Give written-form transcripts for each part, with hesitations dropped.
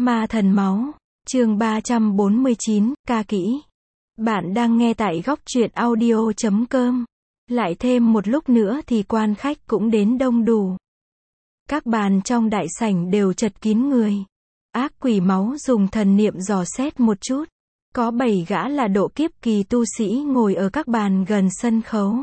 Ma thần máu, chương 349, ca kỹ. Bạn đang nghe tại góc truyện audio.com. Lại thêm một lúc nữa thì quan khách cũng đến đông đủ. Các bàn trong đại sảnh đều chật kín người. Ác quỷ máu dùng thần niệm dò xét một chút. Có 7 gã là độ kiếp kỳ tu sĩ ngồi ở các bàn gần sân khấu.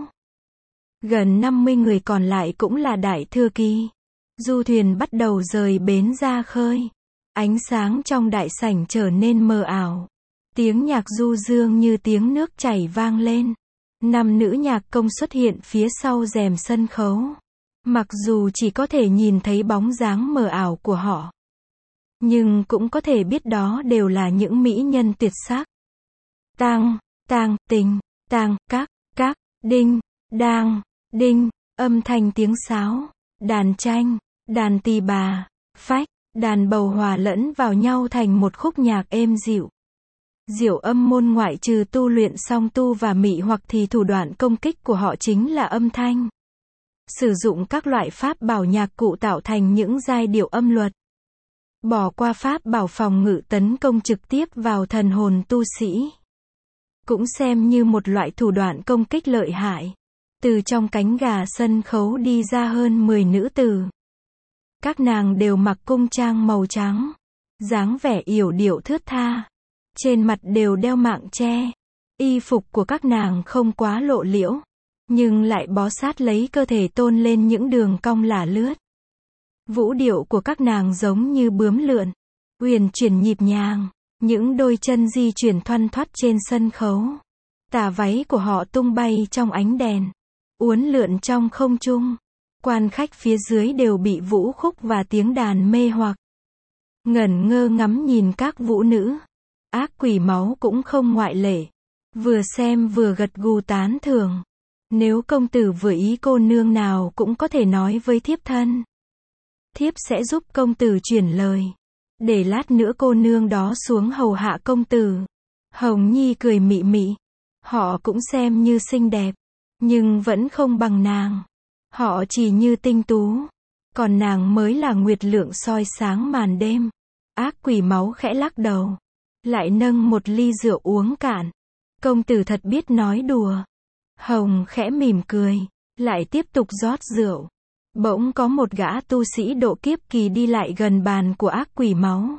Gần 50 người còn lại cũng là đại thừa kỳ. Du thuyền bắt đầu rời bến ra khơi. Ánh sáng trong đại sảnh trở nên mờ ảo. Tiếng nhạc du dương như tiếng nước chảy vang lên. 5 nữ nhạc công xuất hiện phía sau rèm sân khấu. Mặc dù chỉ có thể nhìn thấy bóng dáng mờ ảo của họ, nhưng cũng có thể biết đó đều là những mỹ nhân tuyệt sắc. Tang, tình, các, đinh, đang, đinh, âm thanh tiếng sáo, đàn tranh, đàn tỳ bà, phách, đàn bầu hòa lẫn vào nhau thành một khúc nhạc êm dịu. Diệu âm môn ngoại trừ tu luyện song tu và mị hoặc thì thủ đoạn công kích của họ chính là âm thanh. Sử dụng các loại pháp bảo nhạc cụ tạo thành những giai điệu âm luật. Bỏ qua pháp bảo phòng ngự tấn công trực tiếp vào thần hồn tu sĩ. Cũng xem như một loại thủ đoạn công kích lợi hại. Từ trong cánh gà sân khấu đi ra hơn 10 nữ tử. Các nàng đều mặc cung trang màu trắng. Dáng vẻ yểu điệu thướt tha. Trên mặt đều đeo mạng che. Y phục của các nàng không quá lộ liễu, nhưng lại bó sát lấy cơ thể tôn lên những đường cong lả lướt. Vũ điệu của các nàng giống như bướm lượn, uyển chuyển nhịp nhàng, những đôi chân di chuyển thoăn thoắt trên sân khấu. Tà váy của họ tung bay trong ánh đèn, uốn lượn trong không trung. Quan khách phía dưới đều bị vũ khúc và tiếng đàn mê hoặc. Ngẩn ngơ ngắm nhìn các vũ nữ. Ác quỷ máu cũng không ngoại lệ. Vừa xem vừa gật gù tán thưởng. Nếu công tử vừa ý cô nương nào cũng có thể nói với thiếp thân. Thiếp sẽ giúp công tử chuyển lời. Để lát nữa cô nương đó xuống hầu hạ công tử. Hồng Nhi cười mị mị. Họ cũng xem như xinh đẹp, nhưng vẫn không bằng nàng. Họ chỉ như tinh tú, còn nàng mới là nguyệt lượng soi sáng màn đêm. Ác quỷ máu khẽ lắc đầu, lại nâng một ly rượu uống cạn. Công tử thật biết nói đùa. Hồng khẽ mỉm cười, lại tiếp tục rót rượu. Bỗng có một gã tu sĩ độ kiếp kỳ đi lại gần bàn của ác quỷ máu.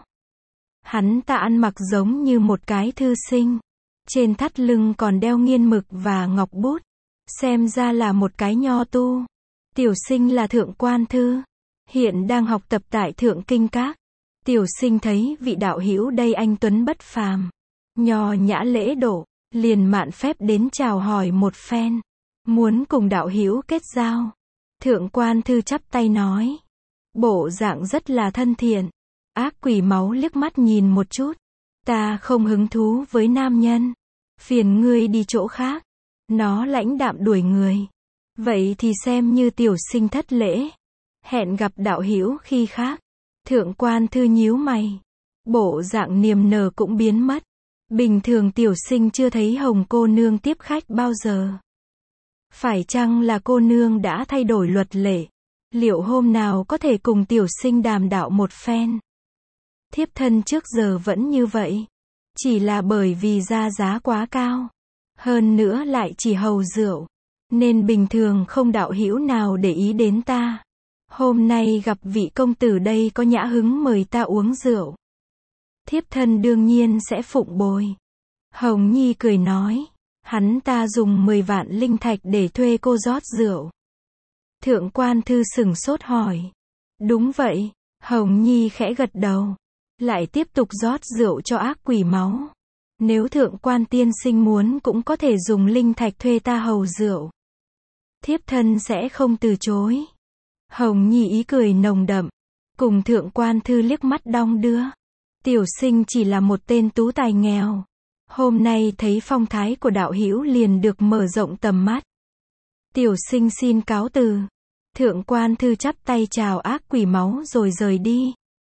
Hắn ta ăn mặc giống như một cái thư sinh. Trên thắt lưng còn đeo nghiên mực và ngọc bút. Xem ra là một cái nho tu. Tiểu sinh là Thượng Quan Thư, hiện đang học tập tại Thượng Kinh Các. Tiểu sinh thấy vị đạo hữu đây anh tuấn bất phàm, nho nhã lễ độ, liền mạn phép đến chào hỏi một phen, muốn cùng đạo hữu kết giao. Thượng Quan Thư chắp tay nói, bộ dạng rất là thân thiện. Ác quỷ máu liếc mắt nhìn một chút, ta không hứng thú với nam nhân, phiền ngươi đi chỗ khác. Nó lãnh đạm đuổi người. Vậy thì xem như tiểu sinh thất lễ. Hẹn gặp đạo hữu khi khác. Thượng Quan Thư nhíu mày. Bộ dạng niềm nở cũng biến mất. Bình thường tiểu sinh chưa thấy Hồng cô nương tiếp khách bao giờ. Phải chăng là cô nương đã thay đổi luật lệ? Liệu hôm nào có thể cùng tiểu sinh đàm đạo một phen? Thiếp thân trước giờ vẫn như vậy. Chỉ là bởi vì giá quá cao. Hơn nữa lại chỉ hầu rượu. Nên bình thường không đạo hữu nào để ý đến ta. Hôm nay gặp vị công tử đây có nhã hứng mời ta uống rượu. Thiếp thân đương nhiên sẽ phụng bồi. Hồng Nhi cười nói. Hắn ta dùng 10 vạn linh thạch để thuê cô rót rượu. Thượng Quan Thư sửng sốt hỏi. Đúng vậy. Hồng Nhi khẽ gật đầu. Lại tiếp tục rót rượu cho ác quỷ máu. Nếu Thượng Quan tiên sinh muốn cũng có thể dùng linh thạch thuê ta hầu rượu. Thiếp thân sẽ không từ chối. Hồng Nhi ý cười nồng đậm. Cùng Thượng Quan Thư liếc mắt đong đưa. Tiểu sinh chỉ là một tên tú tài nghèo. Hôm nay thấy phong thái của đạo hữu liền được mở rộng tầm mắt. Tiểu sinh xin cáo từ. Thượng Quan Thư chắp tay chào ác quỷ máu rồi rời đi.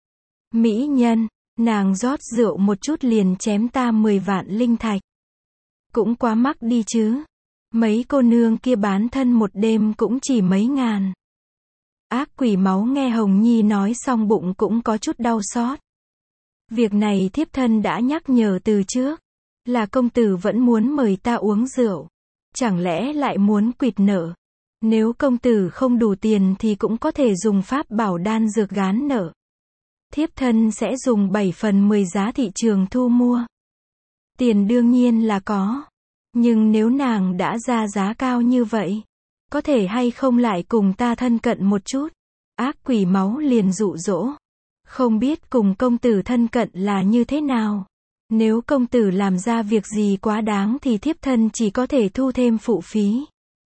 Mỹ nhân, nàng rót rượu một chút liền chém ta 10 vạn linh thạch. Cũng quá mắc đi chứ. Mấy cô nương kia bán thân một đêm cũng chỉ mấy ngàn. Ác quỷ máu nghe Hồng Nhi nói xong bụng cũng có chút đau xót. Việc này thiếp thân đã nhắc nhở từ trước. Là công tử vẫn muốn mời ta uống rượu. Chẳng lẽ lại muốn quỵt nợ? Nếu công tử không đủ tiền thì cũng có thể dùng pháp bảo đan dược gán nợ. Thiếp thân sẽ dùng 7/10 giá thị trường thu mua. Tiền đương nhiên là có. Nhưng nếu nàng đã ra giá cao như vậy, có thể hay không lại cùng ta thân cận một chút? Ác quỷ máu liền dụ dỗ. Không biết cùng công tử thân cận là như thế nào? Nếu công tử làm ra việc gì quá đáng thì thiếp thân chỉ có thể thu thêm phụ phí.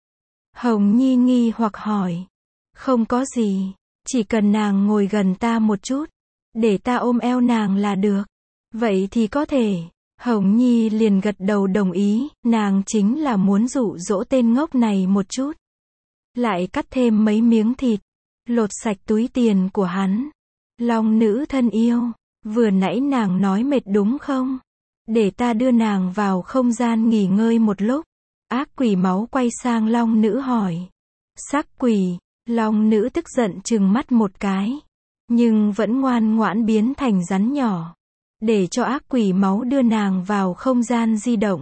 Hồng Nhi nghi hoặc hỏi. Không có gì. Chỉ cần nàng ngồi gần ta một chút. Để ta ôm eo nàng là được. Vậy thì có thể. Hồng Nhi liền gật đầu đồng ý. Nàng chính là muốn dụ dỗ tên ngốc này một chút. Lại cắt thêm mấy miếng thịt. Lột sạch túi tiền của hắn. Long nữ thân yêu. Vừa nãy nàng nói mệt đúng không? Để ta đưa nàng vào không gian nghỉ ngơi một lúc. Ác quỷ máu quay sang long nữ hỏi. Sắc quỷ. Long nữ tức giận trừng mắt một cái. Nhưng vẫn ngoan ngoãn biến thành rắn nhỏ. Để cho ác quỷ máu đưa nàng vào không gian di động.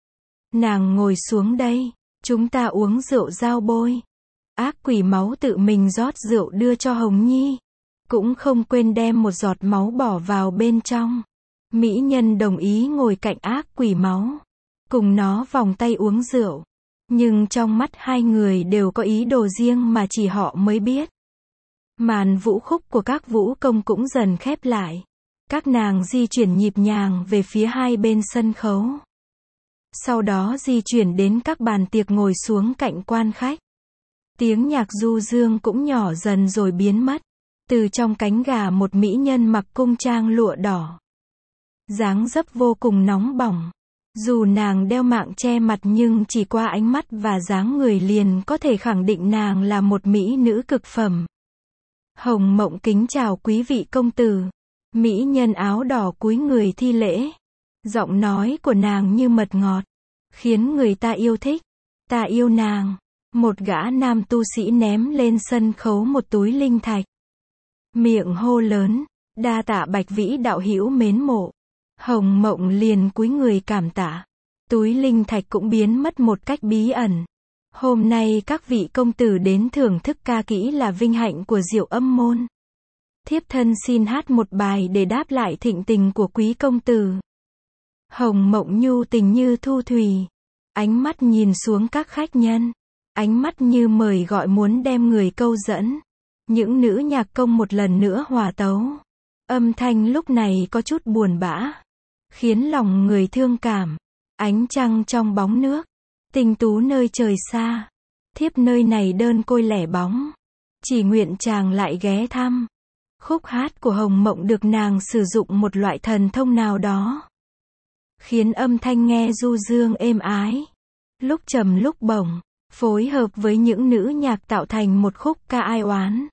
Nàng ngồi xuống đây. Chúng ta uống rượu giao bôi. Ác quỷ máu tự mình rót rượu đưa cho Hồng Nhi. Cũng không quên đem một giọt máu bỏ vào bên trong. Mỹ nhân đồng ý ngồi cạnh ác quỷ máu. Cùng nó vòng tay uống rượu. Nhưng trong mắt hai người đều có ý đồ riêng mà chỉ họ mới biết. Màn vũ khúc của các vũ công cũng dần khép lại. Các nàng di chuyển nhịp nhàng về phía hai bên sân khấu. Sau đó di chuyển đến các bàn tiệc ngồi xuống cạnh quan khách. Tiếng nhạc du dương cũng nhỏ dần rồi biến mất. Từ trong cánh gà một mỹ nhân mặc cung trang lụa đỏ. Dáng dấp vô cùng nóng bỏng. Dù nàng đeo mạng che mặt nhưng chỉ qua ánh mắt và dáng người liền có thể khẳng định nàng là một mỹ nữ cực phẩm. Hồng Mộng kính chào quý vị công tử. Mỹ nhân áo đỏ cúi người thi lễ. Giọng nói của nàng như mật ngọt. Khiến người ta yêu thích. Ta yêu nàng. Một gã nam tu sĩ ném lên sân khấu một túi linh thạch. Miệng hô lớn. Đa tạ Bạch Vĩ đạo hữu mến mộ. Hồng Mộng liền cúi người cảm tạ. Túi linh thạch cũng biến mất một cách bí ẩn. Hôm nay các vị công tử đến thưởng thức ca kỹ là vinh hạnh của Diệu Âm môn. Thiếp thân xin hát một bài để đáp lại thịnh tình của quý công tử. Hồng Mộng nhu tình như thu thủy. Ánh mắt nhìn xuống các khách nhân. Ánh mắt như mời gọi muốn đem người câu dẫn. Những nữ nhạc công một lần nữa hòa tấu. Âm thanh lúc này có chút buồn bã. Khiến lòng người thương cảm. Ánh trăng trong bóng nước. Tình tú nơi trời xa. Thiếp nơi này đơn côi lẻ bóng. Chỉ nguyện chàng lại ghé thăm. Khúc hát của Hồng Mộng được nàng sử dụng một loại thần thông nào đó. Khiến âm thanh nghe du dương êm ái. Lúc trầm lúc bổng. Phối hợp với những nữ nhạc tạo thành một khúc ca ai oán.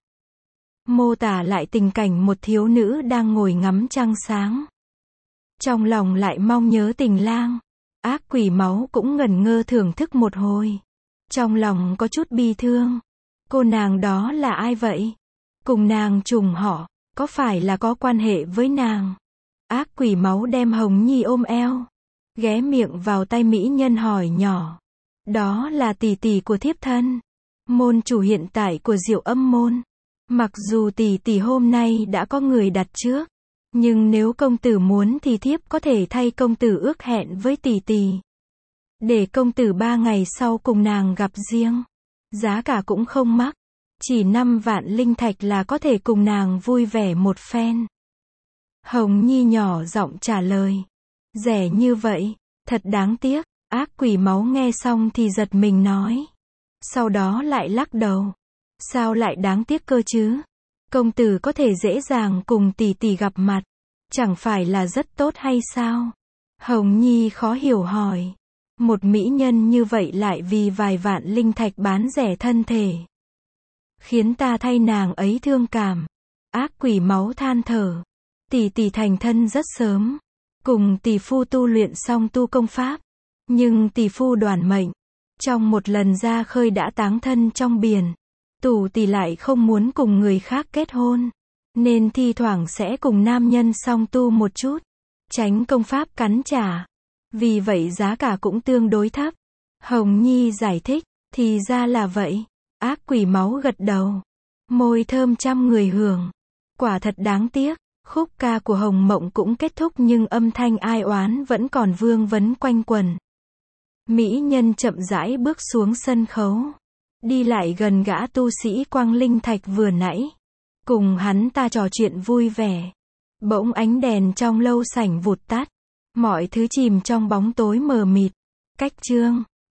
Mô tả lại tình cảnh một thiếu nữ đang ngồi ngắm trăng sáng. Trong lòng lại mong nhớ tình lang. Ác quỷ máu cũng ngẩn ngơ thưởng thức một hồi. Trong lòng có chút bi thương. Cô nàng đó là ai vậy? Cùng nàng trùng họ, có phải là có quan hệ với nàng? Ác quỷ máu đem Hồng Nhi ôm eo. Ghé miệng vào tay mỹ nhân hỏi nhỏ. Đó là tỷ tỷ của thiếp thân. Môn chủ hiện tại của Diệu Âm môn. Mặc dù tỷ tỷ hôm nay đã có người đặt trước. Nhưng nếu công tử muốn thì thiếp có thể thay công tử ước hẹn với tỷ tỷ. Để công tử 3 ngày sau cùng nàng gặp riêng. Giá cả cũng không mắc. Chỉ 5 vạn linh thạch là có thể cùng nàng vui vẻ một phen. Hồng Nhi nhỏ giọng trả lời. Rẻ như vậy, thật đáng tiếc. Ác quỷ máu nghe xong thì giật mình nói. Sau đó lại lắc đầu. Sao lại đáng tiếc cơ chứ? Công tử có thể dễ dàng cùng tỷ tỷ gặp mặt. Chẳng phải là rất tốt hay sao? Hồng Nhi khó hiểu hỏi. Một mỹ nhân như vậy lại vì vài vạn linh thạch bán rẻ thân thể. Khiến ta thay nàng ấy thương cảm. Ác quỷ máu than thở. Tỷ tỷ thành thân rất sớm. Cùng tỷ phu tu luyện xong tu công pháp. Nhưng tỷ phu đoản mệnh. Trong một lần ra khơi đã táng thân trong biển. Tỷ lại không muốn cùng người khác kết hôn. nên thi thoảng sẽ cùng nam nhân song tu một chút, tránh công pháp cắn trả. Vì vậy giá cả cũng tương đối thấp. Hồng Nhi giải thích, thì ra là vậy. Ác quỷ máu gật đầu. Môi thơm trăm người hưởng. Quả thật đáng tiếc. Khúc ca của Hồng Mộng cũng kết thúc nhưng âm thanh ai oán vẫn còn vương vấn quanh quẩn. Mỹ nhân chậm rãi bước xuống sân khấu. Đi lại gần gã tu sĩ Quang Linh Thạch vừa nãy. Cùng hắn ta trò chuyện vui vẻ. Bỗng ánh đèn trong lâu sảnh vụt tắt. Mọi thứ chìm trong bóng tối mờ mịt. Cách chương